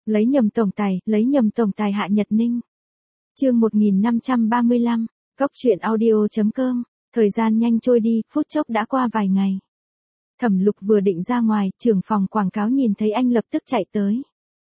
lấy nhầm tổng tài Hạ Nhật Ninh. Chương 1535, Cốc truyện audio.com. Thời gian nhanh trôi đi, phút chốc đã qua vài ngày. Thẩm Lục vừa định ra ngoài, trưởng phòng quảng cáo nhìn thấy anh lập tức chạy tới.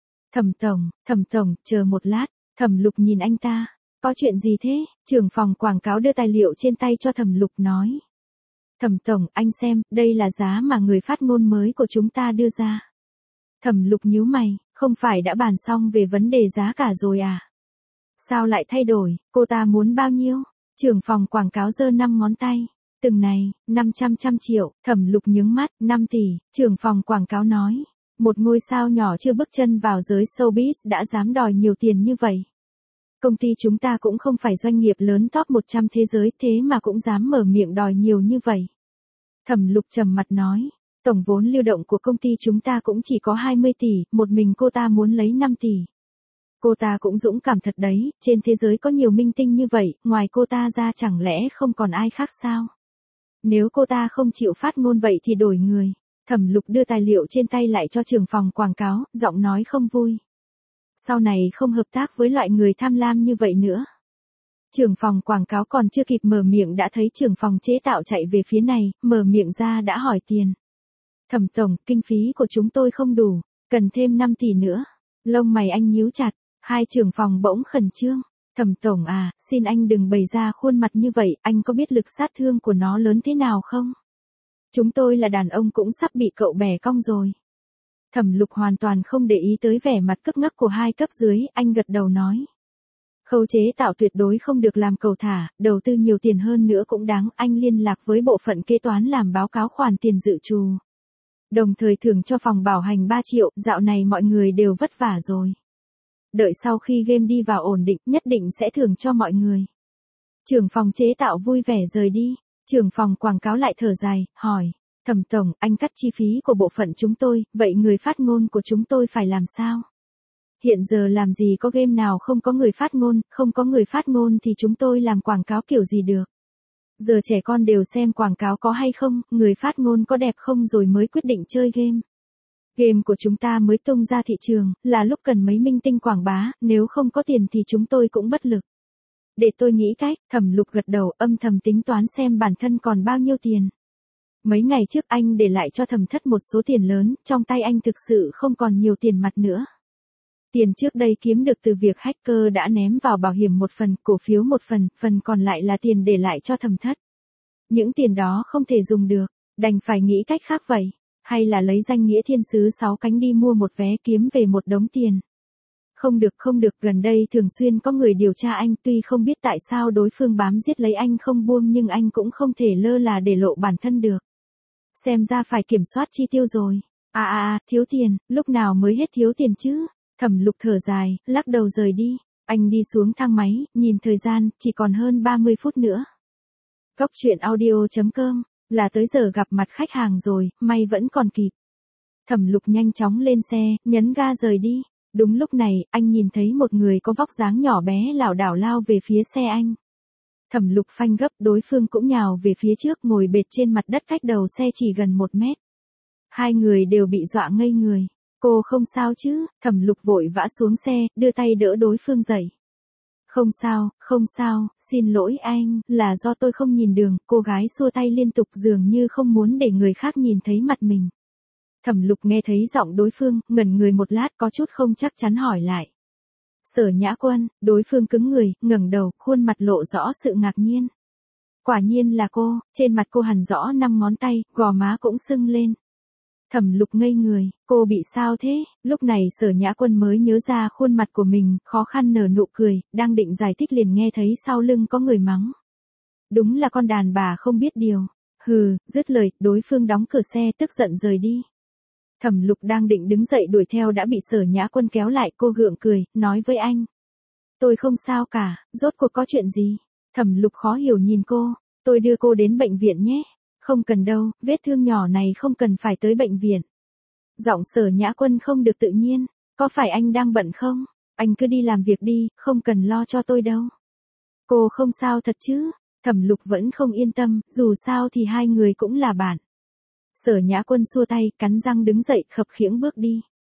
Thẩm tổng, chờ một lát. Thẩm Lục nhìn anh ta. Có chuyện gì thế? Trưởng phòng quảng cáo đưa tài liệu trên tay cho Thẩm Lục nói. Thẩm tổng, anh xem, đây là giá mà người phát ngôn mới của chúng ta đưa ra. Thẩm Lục nhíu mày, không phải đã bàn xong về vấn đề giá cả rồi à? Sao lại thay đổi, cô ta muốn bao nhiêu? Trưởng phòng quảng cáo giơ 5 ngón tay. Từng này, 500 triệu, Thẩm Lục nhướng mắt, 5 tỷ, trưởng phòng quảng cáo nói. Một ngôi sao nhỏ chưa bước chân vào giới showbiz đã dám đòi nhiều tiền như vậy. Công ty chúng ta cũng không phải doanh nghiệp lớn top 100 thế giới thế mà cũng dám mở miệng đòi nhiều như vậy. Thẩm Lục trầm mặt nói, tổng vốn lưu động của công ty chúng ta cũng chỉ có 20 tỷ, một mình cô ta muốn lấy 5 tỷ. Cô ta cũng dũng cảm thật đấy, trên thế giới có nhiều minh tinh như vậy, ngoài cô ta ra chẳng lẽ không còn ai khác sao? Nếu cô ta không chịu phát ngôn vậy thì đổi người. Thẩm Lục đưa tài liệu trên tay lại cho trưởng phòng quảng cáo, giọng nói không vui. Sau này không hợp tác với loại người tham lam như vậy nữa. Trưởng phòng quảng cáo còn chưa kịp mở miệng đã thấy trưởng phòng chế tạo chạy về phía này, mở miệng ra đã hỏi tiền. Thẩm tổng, kinh phí của chúng tôi không đủ, cần thêm 5 tỷ nữa. Lông mày anh nhíu chặt, hai trưởng phòng bỗng khẩn trương. Thẩm tổng à, xin anh đừng bày ra khuôn mặt như vậy, anh có biết lực sát thương của nó lớn thế nào không? Chúng tôi là đàn ông cũng sắp bị cậu bẻ cong rồi. Thẩm Lục hoàn toàn không để ý tới vẻ mặt cứng ngắc của hai cấp dưới, anh gật đầu nói. Khâu chế tạo tuyệt đối không được làm cầu thả, đầu tư nhiều tiền hơn nữa cũng đáng, anh liên lạc với bộ phận kế toán làm báo cáo khoản tiền dự trù. Đồng thời thưởng cho phòng bảo hành 3 triệu, dạo này mọi người đều vất vả rồi. Đợi sau khi game đi vào ổn định, nhất định sẽ thưởng cho mọi người. Trưởng phòng chế tạo vui vẻ rời đi, trưởng phòng quảng cáo lại thở dài, hỏi. Thẩm tổng, anh cắt chi phí của bộ phận chúng tôi, vậy người phát ngôn của chúng tôi phải làm sao? Hiện giờ làm gì có game nào không có người phát ngôn, không có người phát ngôn thì chúng tôi làm quảng cáo kiểu gì được? Giờ trẻ con đều xem quảng cáo có hay không, người phát ngôn có đẹp không rồi mới quyết định chơi game. Game của chúng ta mới tung ra thị trường, là lúc cần mấy minh tinh quảng bá, nếu không có tiền thì chúng tôi cũng bất lực. Để tôi nghĩ cách, Thẩm Lục gật đầu âm thầm tính toán xem bản thân còn bao nhiêu tiền. Mấy ngày trước anh để lại cho Thẩm Thất một số tiền lớn, trong tay anh thực sự không còn nhiều tiền mặt nữa. Tiền trước đây kiếm được từ việc hacker đã ném vào bảo hiểm một phần, cổ phiếu một phần, phần còn lại là tiền để lại cho Thẩm Thất. Những tiền đó không thể dùng được, đành phải nghĩ cách khác vậy. Hay là lấy danh nghĩa thiên sứ 6 cánh đi mua một vé kiếm về một đống tiền. Không được, gần đây thường xuyên có người điều tra anh, tuy không biết tại sao đối phương bám giết lấy anh không buông nhưng anh cũng không thể lơ là để lộ bản thân được. Xem ra phải kiểm soát chi tiêu rồi. Thiếu tiền, lúc nào mới hết thiếu tiền chứ? Thẩm Lục thở dài, lắc đầu rời đi. Anh đi xuống thang máy, nhìn thời gian, chỉ còn hơn 30 phút nữa. Cốc truyện audio.com, là tới giờ gặp mặt khách hàng rồi, may vẫn còn kịp. Thẩm Lục nhanh chóng lên xe, nhấn ga rời đi. Đúng lúc này, anh nhìn thấy một người có vóc dáng nhỏ bé lảo đảo lao về phía xe anh. Thẩm Lục phanh gấp, đối phương cũng nhào về phía trước ngồi bệt trên mặt đất cách đầu xe chỉ gần 1 mét. Hai người đều bị dọa ngây người. Cô không sao chứ? Thẩm Lục vội vã xuống xe, đưa tay đỡ đối phương dậy. Không sao, xin lỗi anh, là do tôi không nhìn đường, cô gái xua tay liên tục dường như không muốn để người khác nhìn thấy mặt mình. Thẩm Lục nghe thấy giọng đối phương, ngẩn người một lát có chút không chắc chắn hỏi lại. Sở Nhã Quân, đối phương cứng người, ngẩng đầu, khuôn mặt lộ rõ sự ngạc nhiên. Quả nhiên là cô, trên mặt cô hằn rõ 5 ngón tay, gò má cũng sưng lên. Thẩm Lục ngây người, cô bị sao thế? Lúc này Sở Nhã Quân mới nhớ ra khuôn mặt của mình, khó khăn nở nụ cười, đang định giải thích liền nghe thấy sau lưng có người mắng. Đúng là con đàn bà không biết điều. Hừ, dứt lời, đối phương đóng cửa xe tức giận rời đi. Thẩm Lục đang định đứng dậy đuổi theo đã bị Sở Nhã Quân kéo lại, cô gượng cười, nói với anh. Tôi không sao cả, rốt cuộc có chuyện gì? Thẩm Lục khó hiểu nhìn cô, tôi đưa cô đến bệnh viện nhé. Không cần đâu, vết thương nhỏ này không cần phải tới bệnh viện. Giọng Sở Nhã Quân không được tự nhiên, có phải anh đang bận không? Anh cứ đi làm việc đi, không cần lo cho tôi đâu. Cô không sao thật chứ? Thẩm Lục vẫn không yên tâm, dù sao thì hai người cũng là bạn. Sở Nhã Quân xua tay, cắn răng đứng dậy, khập khiễng bước đi.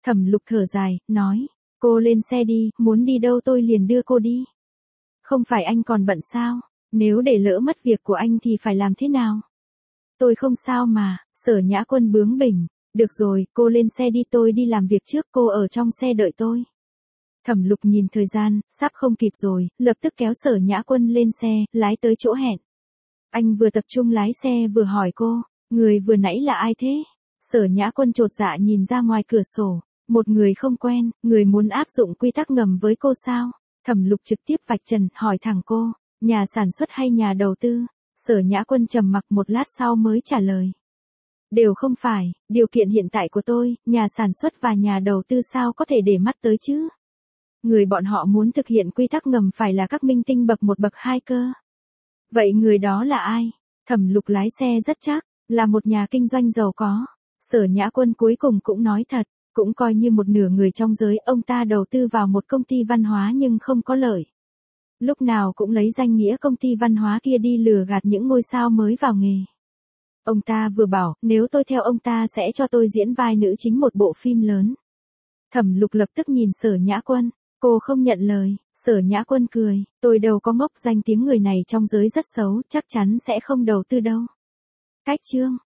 Thẩm Lục thở dài, nói, cô lên xe đi, muốn đi đâu tôi liền đưa cô đi. Không phải anh còn bận sao, nếu để lỡ mất việc của anh thì phải làm thế nào? Tôi không sao mà, Sở Nhã Quân bướng bỉnh, được rồi, cô lên xe đi tôi đi làm việc trước cô ở trong xe đợi tôi. Thẩm Lục nhìn thời gian, sắp không kịp rồi, lập tức kéo Sở Nhã Quân lên xe, lái tới chỗ hẹn. Anh vừa tập trung lái xe vừa hỏi cô, người vừa nãy là ai thế? Sở Nhã Quân chột dạ nhìn ra ngoài cửa sổ, một người không quen, người muốn áp dụng quy tắc ngầm với cô sao? Thẩm Lục trực tiếp vạch trần, hỏi thẳng cô, nhà sản xuất hay nhà đầu tư? Sở Nhã Quân trầm mặc một lát sau mới trả lời. Đều không phải, điều kiện hiện tại của tôi, nhà sản xuất và nhà đầu tư sao có thể để mắt tới chứ? Người bọn họ muốn thực hiện quy tắc ngầm phải là các minh tinh bậc 1 bậc 2 cơ. Vậy người đó là ai? Thẩm Lục lái xe rất chắc, là một nhà kinh doanh giàu có. Sở Nhã Quân cuối cùng cũng nói thật, cũng coi như một nửa người trong giới, ông ta đầu tư vào một công ty văn hóa nhưng không có lợi. Lúc nào cũng lấy danh nghĩa công ty văn hóa kia đi lừa gạt những ngôi sao mới vào nghề. Ông ta vừa bảo, nếu tôi theo ông ta sẽ cho tôi diễn vai nữ chính một bộ phim lớn. Thẩm Lục lập tức nhìn Sở Nhã Quân, cô không nhận lời. Sở Nhã Quân cười, tôi đâu có ngốc, danh tiếng người này trong giới rất xấu, chắc chắn sẽ không đầu tư đâu. Cách chương